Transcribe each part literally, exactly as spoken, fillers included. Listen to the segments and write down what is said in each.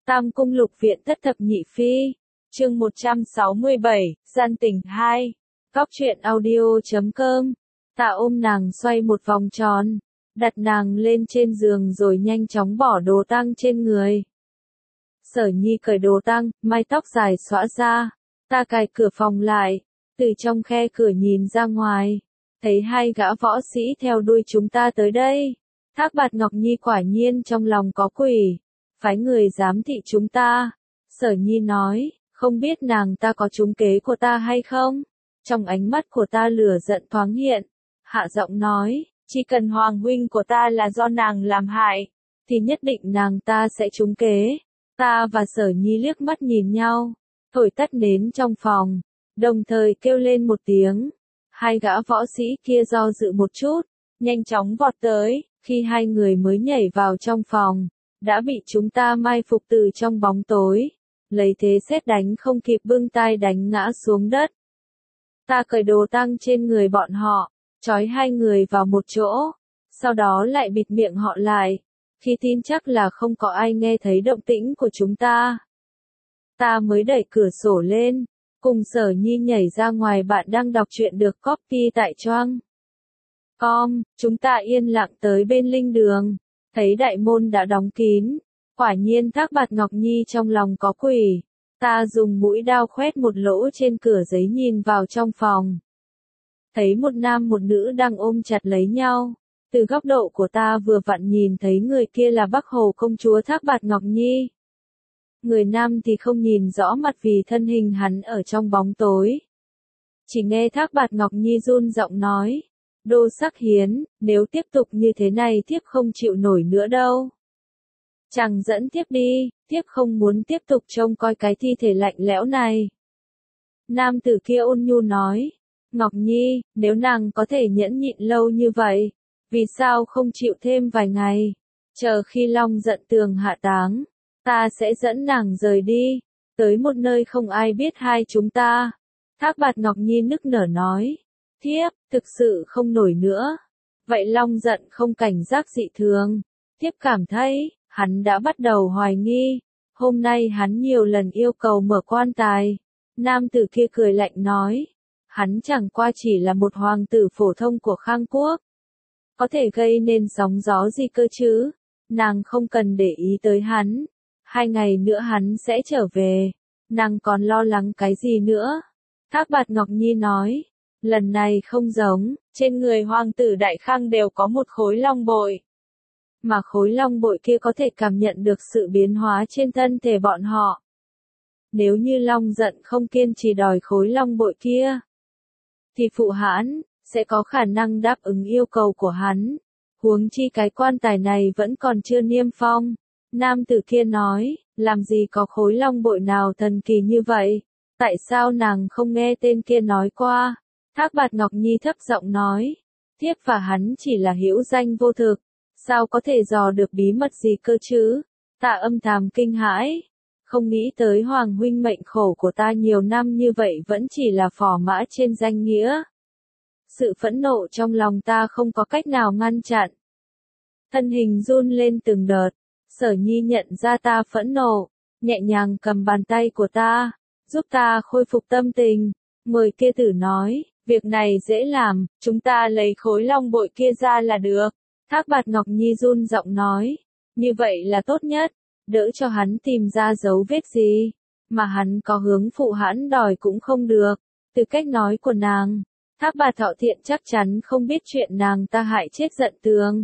Tam Cung Lục Viện Thất Thập Nhị Phi, chương một trăm sáu mươi bảy, Gian Tình hai. Cóc truyện audio chấm com. Ta ôm nàng xoay một vòng tròn, đặt nàng lên trên giường rồi nhanh chóng bỏ đồ tang trên người. Sở Nhi cởi đồ tang, mái tóc dài xõa ra, ta cài cửa phòng lại, từ trong khe cửa nhìn ra ngoài, thấy hai gã võ sĩ theo đuôi chúng ta tới đây. Thác Bạt Ngọc Nhi quả nhiên trong lòng có quỷ, phái người giám thị chúng ta. Sở Nhi nói, không biết nàng ta có trúng kế của ta hay không? Trong ánh mắt của ta lửa giận thoáng hiện, hạ giọng nói, chỉ cần hoàng huynh của ta là do nàng làm hại, thì nhất định nàng ta sẽ trúng kế. Ta và Sở Nhi liếc mắt nhìn nhau, thổi tắt nến trong phòng, đồng thời kêu lên một tiếng. Hai gã võ sĩ kia do dự một chút, nhanh chóng vọt tới, khi hai người mới nhảy vào trong phòng, đã bị chúng ta mai phục từ trong bóng tối, lấy thế sét đánh không kịp bưng tay đánh ngã xuống đất. Ta cởi đồ tang trên người bọn họ, trói hai người vào một chỗ, sau đó lại bịt miệng họ lại, khi tin chắc là không có ai nghe thấy động tĩnh của chúng ta. Ta mới đẩy cửa sổ lên, cùng Sở Nhi nhảy ra ngoài. Bạn đang đọc truyện được copy tại Choang com. Chúng ta yên lặng tới bên linh đường, thấy đại môn đã đóng kín. Quả nhiên Thác Bạt Ngọc Nhi trong lòng có quỷ. Ta dùng mũi đao khoét một lỗ trên cửa giấy nhìn vào trong phòng. Thấy một nam một nữ đang ôm chặt lấy nhau. Từ góc độ của ta vừa vặn nhìn thấy người kia là Bắc Hồ công chúa Thác Bạt Ngọc Nhi. Người nam thì không nhìn rõ mặt vì thân hình hắn ở trong bóng tối. Chỉ nghe Thác Bạt Ngọc Nhi run giọng nói, Đô Sắc Hiến, nếu tiếp tục như thế này thiếp không chịu nổi nữa đâu. Chàng dẫn thiếp đi, thiếp không muốn tiếp tục trông coi cái thi thể lạnh lẽo này. Nam tử kia ôn nhu nói, Ngọc Nhi, nếu nàng có thể nhẫn nhịn lâu như vậy, vì sao không chịu thêm vài ngày, chờ khi Long Giận Tường hạ táng, ta sẽ dẫn nàng rời đi, tới một nơi không ai biết hai chúng ta. Thác Bạt Ngọc Nhi nức nở nói, thiếp, thực sự không nổi nữa. Vậy Long Giận không cảnh giác dị thường, thiếp cảm thấy, hắn đã bắt đầu hoài nghi, hôm nay hắn nhiều lần yêu cầu mở quan tài. Nam tử kia cười lạnh nói, hắn chẳng qua chỉ là một hoàng tử phổ thông của Khang Quốc. Có thể gây nên sóng gió gì cơ chứ, nàng không cần để ý tới hắn. Hai ngày nữa hắn sẽ trở về, nàng còn lo lắng cái gì nữa? Thác Bạt Ngọc Nhi nói, lần này không giống, trên người hoàng tử Đại Khang đều có một khối long bội. Mà khối long bội kia có thể cảm nhận được sự biến hóa trên thân thể bọn họ. Nếu như Long Giận không kiên trì đòi khối long bội kia, thì phụ hãn sẽ có khả năng đáp ứng yêu cầu của hắn. Huống chi cái quan tài này vẫn còn chưa niêm phong. Nam tử kia nói, làm gì có khối long bội nào thần kỳ như vậy? Tại sao nàng không nghe tên kia nói qua? Thác Bạt Ngọc Nhi thấp giọng nói, thiếp và hắn chỉ là hữu danh vô thực, sao có thể dò được bí mật gì cơ chứ? Ta âm thầm kinh hãi, không nghĩ tới Hoàng huynh mệnh khổ của ta nhiều năm như vậy vẫn chỉ là phò mã trên danh nghĩa. Sự phẫn nộ trong lòng ta không có cách nào ngăn chặn. Thân hình run lên từng đợt. Sở Nhi nhận ra ta phẫn nộ, nhẹ nhàng cầm bàn tay của ta, giúp ta khôi phục tâm tình. Mời kia tử nói, việc này dễ làm, chúng ta lấy khối long bội kia ra là được. Thác Bạt Ngọc Nhi run giọng nói, như vậy là tốt nhất, đỡ cho hắn tìm ra dấu vết gì, mà hắn có hướng phụ hãn đòi cũng không được. Từ cách nói của nàng, Thác Bạt Thọ Thiện chắc chắn không biết chuyện nàng ta hại chết Giận Tường.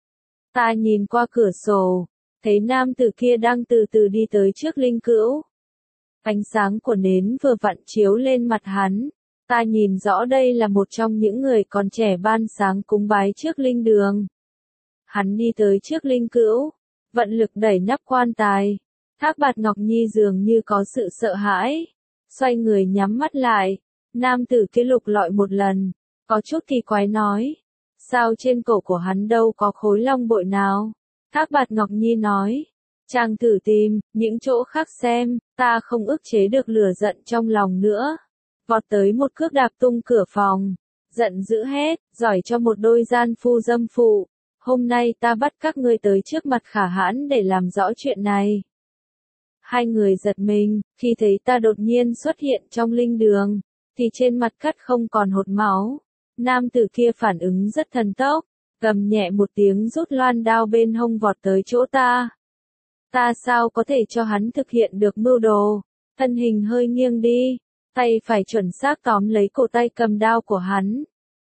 Ta nhìn qua cửa sổ, thấy nam tử kia đang từ từ đi tới trước linh cữu. Ánh sáng của nến vừa vặn chiếu lên mặt hắn. Ta nhìn rõ đây là một trong những người còn trẻ ban sáng cúng bái trước linh đường. Hắn đi tới trước linh cữu, vận lực đẩy nắp quan tài. Thác Bạt Ngọc Nhi dường như có sự sợ hãi, xoay người nhắm mắt lại. Nam tử kia lục lọi một lần, có chút kỳ quái nói, sao trên cổ của hắn đâu có khối long bội nào? Thác Bạt Ngọc Nhi nói, chàng thử tìm những chỗ khác xem. Ta không ức chế được lửa giận trong lòng nữa, vọt tới một cước đạp tung cửa phòng, giận dữ hét, giỏi cho một đôi gian phu dâm phụ, hôm nay ta bắt các ngươi tới trước mặt Khả Hãn để làm rõ chuyện này. Hai người giật mình, khi thấy ta đột nhiên xuất hiện trong linh đường, thì trên mặt cắt không còn hột máu. Nam tử kia phản ứng rất thần tốc, gầm nhẹ một tiếng rút loan đao bên hông vọt tới chỗ ta. Ta sao có thể cho hắn thực hiện được mưu đồ, thân hình hơi nghiêng đi, tay phải chuẩn xác tóm lấy cổ tay cầm đao của hắn.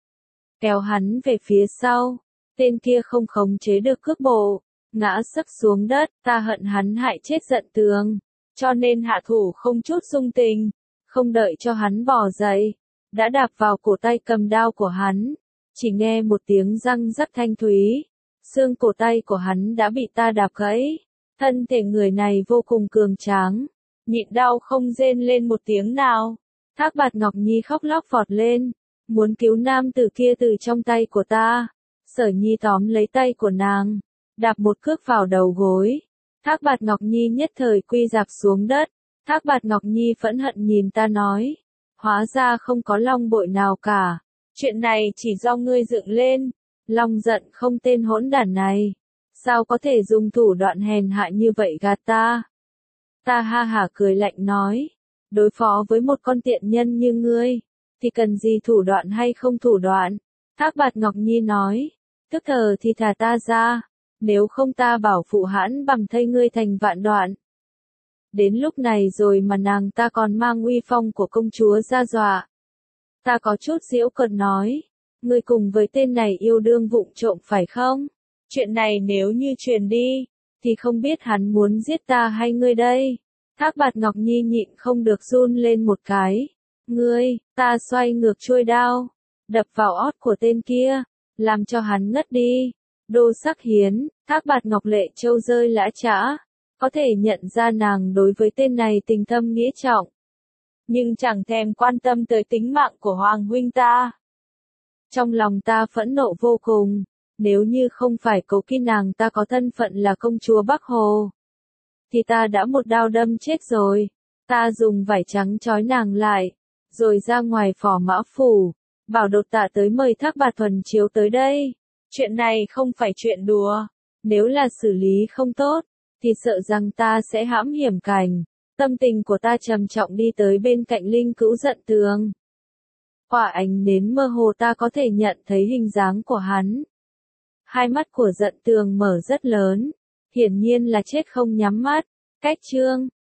Kéo hắn về phía sau, tên kia không khống chế được cước bộ, ngã sấp xuống đất, ta hận hắn hại chết giận tường, cho nên hạ thủ không chút dung tình, không đợi cho hắn bò dậy, đã đạp vào cổ tay cầm đao của hắn, chỉ nghe một tiếng răng rắc thanh thúy, xương cổ tay của hắn đã bị ta đạp gãy, thân thể người này vô cùng cường tráng, nhịn đau không rên lên một tiếng nào. Thác Bạt Ngọc Nhi khóc lóc vọt lên, muốn cứu nam tử kia từ trong tay của ta. Sở Nhi tóm lấy tay của nàng, đạp một cước vào đầu gối. Thác Bạt Ngọc Nhi nhất thời quy rạp xuống đất. Thác Bạt Ngọc Nhi phẫn hận nhìn ta nói, hóa ra không có long bội nào cả. Chuyện này chỉ do ngươi dựng lên. Long giận không tên hỗn đản này. Sao có thể dùng thủ đoạn hèn hạ như vậy gạt ta? Ta ha hả cười lạnh nói, đối phó với một con tiện nhân như ngươi, thì cần gì thủ đoạn hay không thủ đoạn? Thác Bạt Ngọc Nhi nói, tức thờ thì thả ta ra, nếu không ta bảo phụ hãn bằm thây ngươi thành vạn đoạn. Đến lúc này rồi mà nàng ta còn mang uy phong của công chúa ra dọa. Ta có chút giễu cợt nói, ngươi cùng với tên này yêu đương vụng trộm phải không? Chuyện này nếu như truyền đi, thì không biết hắn muốn giết ta hay ngươi đây. Thác Bạt Ngọc Nhi nhịn không được run lên một cái. Ngươi, ta xoay ngược chuôi đao, đập vào ót của tên kia, làm cho hắn ngất đi. Đô Sắc Hiến, Thác Bạt Ngọc Lệ Châu rơi lã chã, có thể nhận ra nàng đối với tên này tình thâm nghĩa trọng, nhưng chẳng thèm quan tâm tới tính mạng của Hoàng huynh ta. Trong lòng ta phẫn nộ vô cùng, nếu như không phải Cố Kỵ nàng ta có thân phận là công chúa Bắc Hồ, thì ta đã một đao đâm chết rồi. Ta dùng vải trắng trói nàng lại, rồi ra ngoài Phò Mã Phủ, bảo Đột Tạ tới mời Thác Bạt Thuần Chiếu tới đây. Chuyện này không phải chuyện đùa, nếu là xử lý không tốt, thì sợ rằng ta sẽ hãm hiểm cảnh. Tâm tình của ta trầm trọng đi tới bên cạnh Linh Cữu Giận Tường. Qua ánh nến mơ hồ ta có thể nhận thấy hình dáng của hắn. Hai mắt của Giận Tường mở rất lớn, hiển nhiên là chết không nhắm mắt. Cách chương